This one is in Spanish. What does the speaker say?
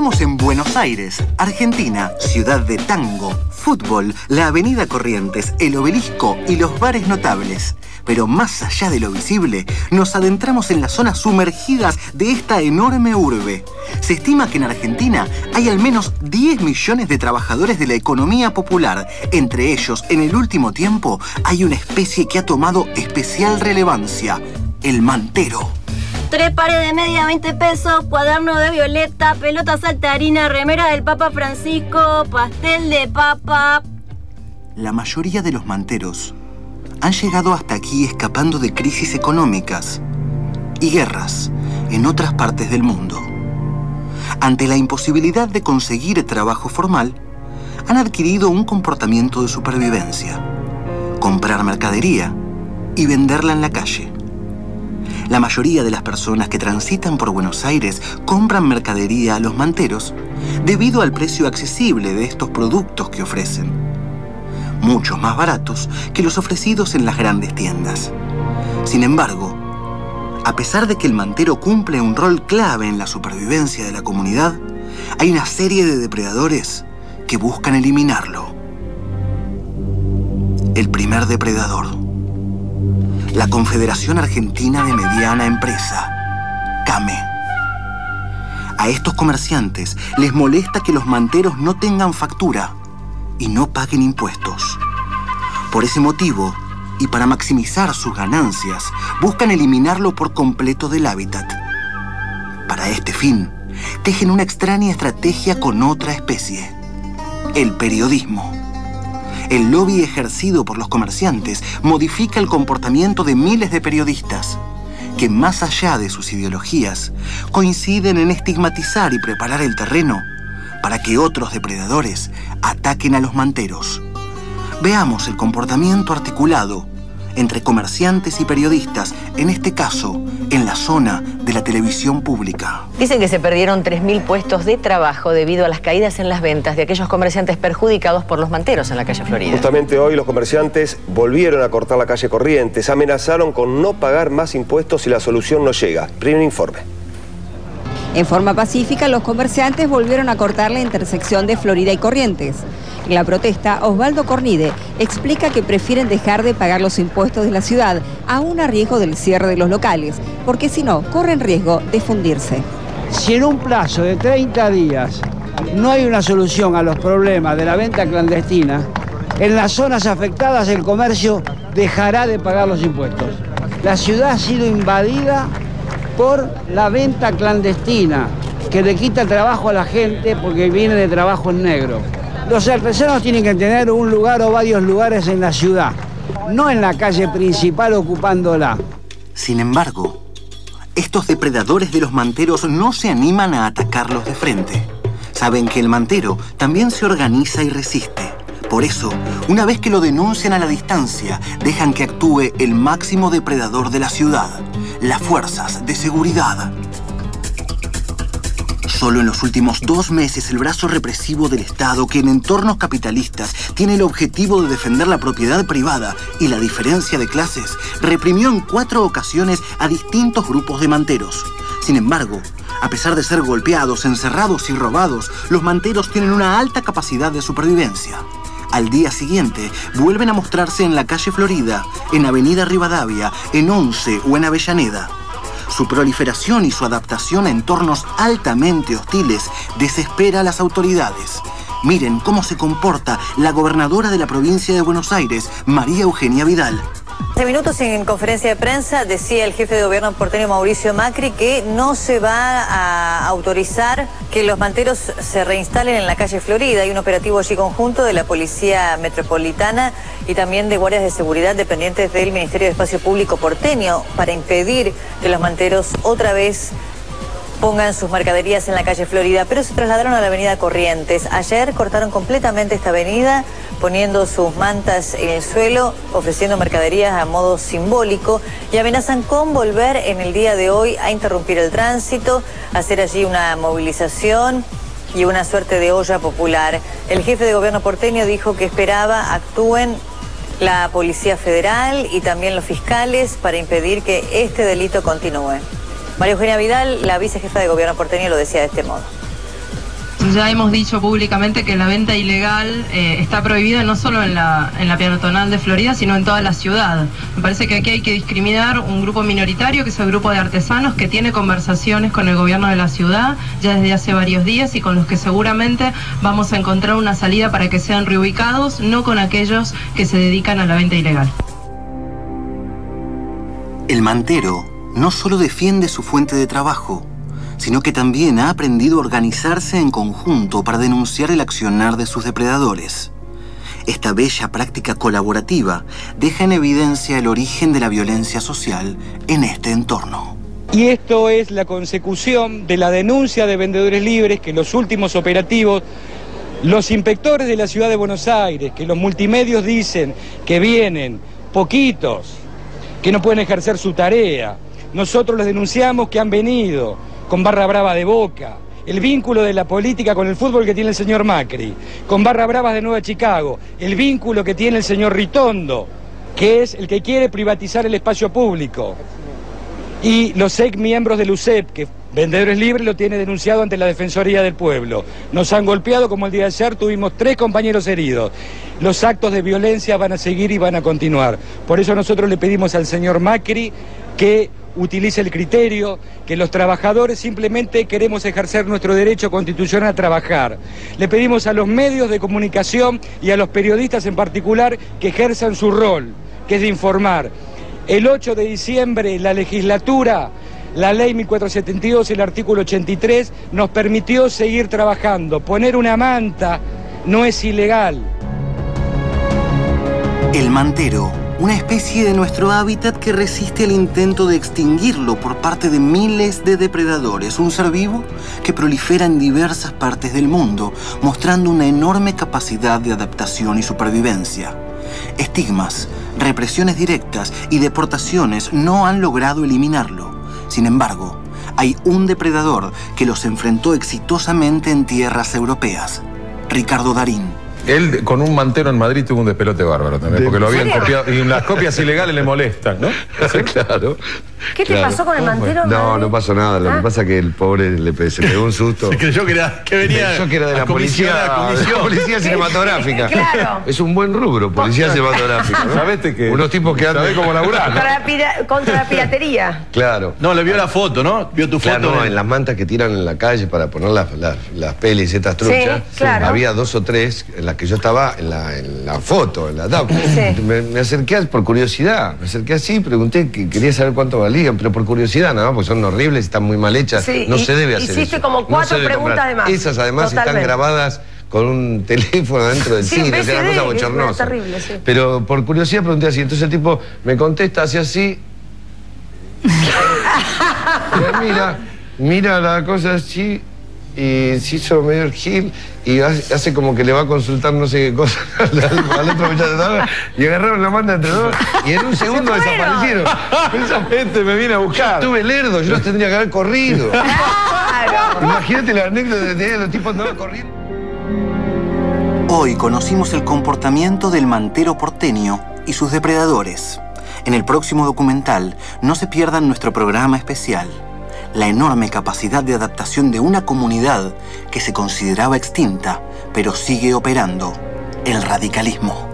Estamos en Buenos Aires, Argentina, ciudad de tango, fútbol, la avenida Corrientes, el Obelisco y los bares notables. Pero más allá de lo visible, nos adentramos en las zonas sumergidas de esta enorme urbe. Se estima que en Argentina hay al menos 10 millones de trabajadores de la economía popular. Entre ellos, en el último tiempo, hay una especie que ha tomado especial relevancia: el mantero. 3 pares de media, 20 pesos, cuaderno de violeta, pelota saltarina, remera del Papa Francisco, pastel de papa. La mayoría de los manteros han llegado hasta aquí escapando de crisis económicas y guerras en otras partes del mundo. Ante la imposibilidad de conseguir trabajo formal, han adquirido un comportamiento de supervivencia: comprar mercadería y venderla en la calle. La mayoría de las personas que transitan por Buenos Aires compran mercadería a los manteros debido al precio accesible de estos productos que ofrecen, muchos más baratos que los ofrecidos en las grandes tiendas. Sin embargo, a pesar de que el mantero cumple un rol clave en la supervivencia de la comunidad, hay una serie de depredadores que buscan eliminarlo. El primer depredador: la Confederación Argentina de Mediana Empresa, CAME. A estos comerciantes les molesta que los manteros no tengan factura y no paguen impuestos. Por ese motivo, y para maximizar sus ganancias, buscan eliminarlo por completo del hábitat. Para este fin, tejen una extraña estrategia con otra especie: el periodismo. El lobby ejercido por los comerciantes modifica el comportamiento de miles de periodistas que, más allá de sus ideologías, coinciden en estigmatizar y preparar el terreno para que otros depredadores ataquen a los manteros. Veamos el comportamiento articulado entre comerciantes y periodistas, en este caso, en la zona de la televisión pública. Dicen que se perdieron 3.000 puestos de trabajo debido a las caídas en las ventas de aquellos comerciantes perjudicados por los manteros en la calle Florida. Justamente hoy los comerciantes volvieron a cortar la calle Corrientes, amenazaron con no pagar más impuestos si la solución no llega. Primer informe. En forma pacífica, los comerciantes volvieron a cortar la intersección de Florida y Corrientes. En la protesta, Osvaldo Cornide explica que prefieren dejar de pagar los impuestos de la ciudad, aún a riesgo del cierre de los locales, porque si no, corren riesgo de fundirse. Si en un plazo de 30 días no hay una solución a los problemas de la venta clandestina, en las zonas afectadas el comercio dejará de pagar los impuestos. La ciudad ha sido invadida por la venta clandestina, que le quita trabajo a la gente porque viene de trabajo en negro. Los artesanos tienen que tener un lugar o varios lugares en la ciudad, no en la calle principal ocupándola. Sin embargo, estos depredadores de los manteros no se animan a atacarlos de frente. Saben que el mantero también se organiza y resiste. Por eso, una vez que lo denuncian a la distancia, dejan que actúe el máximo depredador de la ciudad: las fuerzas de seguridad. Solo en los últimos 2 meses, el brazo represivo del Estado, que en entornos capitalistas tiene el objetivo de defender la propiedad privada y la diferencia de clases, reprimió en 4 ocasiones a distintos grupos de manteros. Sin embargo, a pesar de ser golpeados, encerrados y robados, los manteros tienen una alta capacidad de supervivencia. Al día siguiente, vuelven a mostrarse en la calle Florida, en Avenida Rivadavia, en Once o en Avellaneda. Su proliferación y su adaptación a entornos altamente hostiles desespera a las autoridades. Miren cómo se comporta la gobernadora de la provincia de Buenos Aires, María Eugenia Vidal. Hace minutos en conferencia de prensa decía el jefe de gobierno porteño Mauricio Macri que no se va a autorizar que los manteros se reinstalen en la calle Florida. Hay un operativo allí conjunto de la Policía Metropolitana y también de guardias de seguridad dependientes del Ministerio de Espacio Público porteño para impedir que los manteros otra vez pongan sus mercaderías en la calle Florida, pero se trasladaron a la avenida Corrientes. Ayer cortaron completamente esta avenida, poniendo sus mantas en el suelo, ofreciendo mercaderías a modo simbólico y amenazan con volver en el día de hoy a interrumpir el tránsito, hacer allí una movilización y una suerte de olla popular. El jefe de gobierno porteño dijo que esperaba actúen la Policía Federal y también los fiscales para impedir que este delito continúe. María Eugenia Vidal, la vicejefa de gobierno porteño, lo decía de este modo. Ya hemos dicho públicamente que la venta ilegal está prohibida no solo en la peatonal de Florida, sino en toda la ciudad. Me parece que aquí hay que discriminar un grupo minoritario, que es el grupo de artesanos, que tiene conversaciones con el gobierno de la ciudad ya desde hace varios días y con los que seguramente vamos a encontrar una salida para que sean reubicados, no con aquellos que se dedican a la venta ilegal. El mantero no solo defiende su fuente de trabajo, sino que también ha aprendido a organizarse en conjunto para denunciar el accionar de sus depredadores. Esta bella práctica colaborativa deja en evidencia el origen de la violencia social en este entorno. Y esto es la consecución de la denuncia de vendedores libres, que los últimos operativos, los inspectores de la ciudad de Buenos Aires, que los multimedios dicen que vienen poquitos, que no pueden ejercer su tarea. Nosotros les denunciamos que han venido con barra brava de Boca, el vínculo de la política con el fútbol que tiene el señor Macri, con barra bravas de Nueva Chicago, el vínculo que tiene el señor Ritondo, que es el que quiere privatizar el espacio público, y los ex miembros del UCEP, que Vendedores Libres lo tiene denunciado ante la Defensoría del Pueblo. Nos han golpeado, como el día de ayer tuvimos 3 compañeros heridos. Los actos de violencia van a seguir y van a continuar. Por eso nosotros le pedimos al señor Macri que utilice el criterio, que los trabajadores simplemente queremos ejercer nuestro derecho constitucional a trabajar. Le pedimos a los medios de comunicación y a los periodistas en particular que ejerzan su rol, que es de informar. El 8 de diciembre la legislatura, la ley 1472, el artículo 83, nos permitió seguir trabajando. Poner una manta no es ilegal. El mantero, una especie de nuestro hábitat que resiste el intento de extinguirlo por parte de miles de depredadores. Un ser vivo que prolifera en diversas partes del mundo, mostrando una enorme capacidad de adaptación y supervivencia. Estigmas, represiones directas y deportaciones no han logrado eliminarlo. Sin embargo, hay un depredador que los enfrentó exitosamente en tierras europeas: Ricardo Darín. Él con un mantero en Madrid tuvo un despelote bárbaro también, porque lo habían copiado, y las copias ilegales le molestan, ¿no? ¿Sí? Claro. ¿Qué te pasó con el mantero? No, no pasó nada. Lo que pasa es que el pobre se pegó un susto. Se creyó que venía. Pensó que era de la policía cinematográfica. Claro. Es un buen rubro, policía cinematográfica, ¿no? ¿Sabete que? Unos tipos que andan cómo laburar, ¿no? Contra la piratería. Claro. No, le vio la foto, ¿no? Vio tu foto. No, en las mantas que tiran en la calle para poner las pelis, estas truchas. Sí, claro. Había 2 o 3 en las que yo estaba en la foto, en la tapa. Sí. Me acerqué por curiosidad. Me acerqué así, pregunté que quería saber cuánto valían, pero por curiosidad nada más, porque son horribles, están muy mal hechas. Sí, no se debe hacer eso. Hiciste como 4 preguntas de más. Esas además Totalmente. están grabadas con un teléfono dentro del cine, o sea, una cosa bochornosa. Es terrible, sí. Pero por curiosidad pregunté así, entonces el tipo me contesta, hace así. mira la cosa así, y se hizo medio el gil, y hace como que le va a consultar no sé qué cosa al otro muchacho, y agarraron la manta entre 2, y en un segundo desaparecieron. Esa gente me viene a buscar. Estuve lerdo, yo los tendría que haber corrido. Claro. Imagínate la anécdota de los tipos andaban corriendo. Hoy conocimos el comportamiento del mantero porteño y sus depredadores. En el próximo documental, no se pierdan nuestro programa especial: la enorme capacidad de adaptación de una comunidad que se consideraba extinta, pero sigue operando: el radicalismo.